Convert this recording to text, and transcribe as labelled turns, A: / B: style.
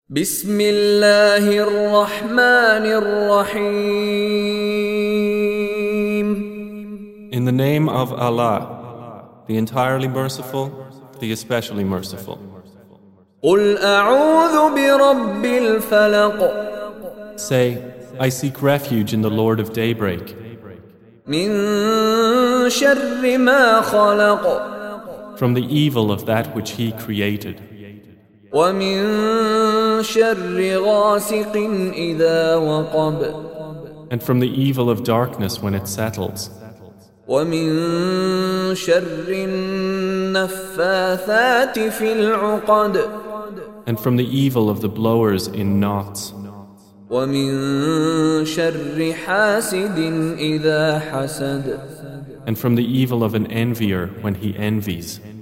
A: بسم الله الرحمن الرحيم.
B: In the name of Allah, the entirely merciful, the especially merciful.
A: قل أعوذ برب الفلق.
B: Say, I seek refuge in the Lord of daybreak,
A: من شر ما خلق.
B: from the evil of that which He created,
A: ومن شر غاسق إذا وقب.
B: and from the evil of darkness when it settles,
A: ومن شر النفاثات في العقد.
B: and from the evil of the blowers in knots,
A: ومن شر حاسد إذا حسد.
B: and from the evil of an envier when he envies.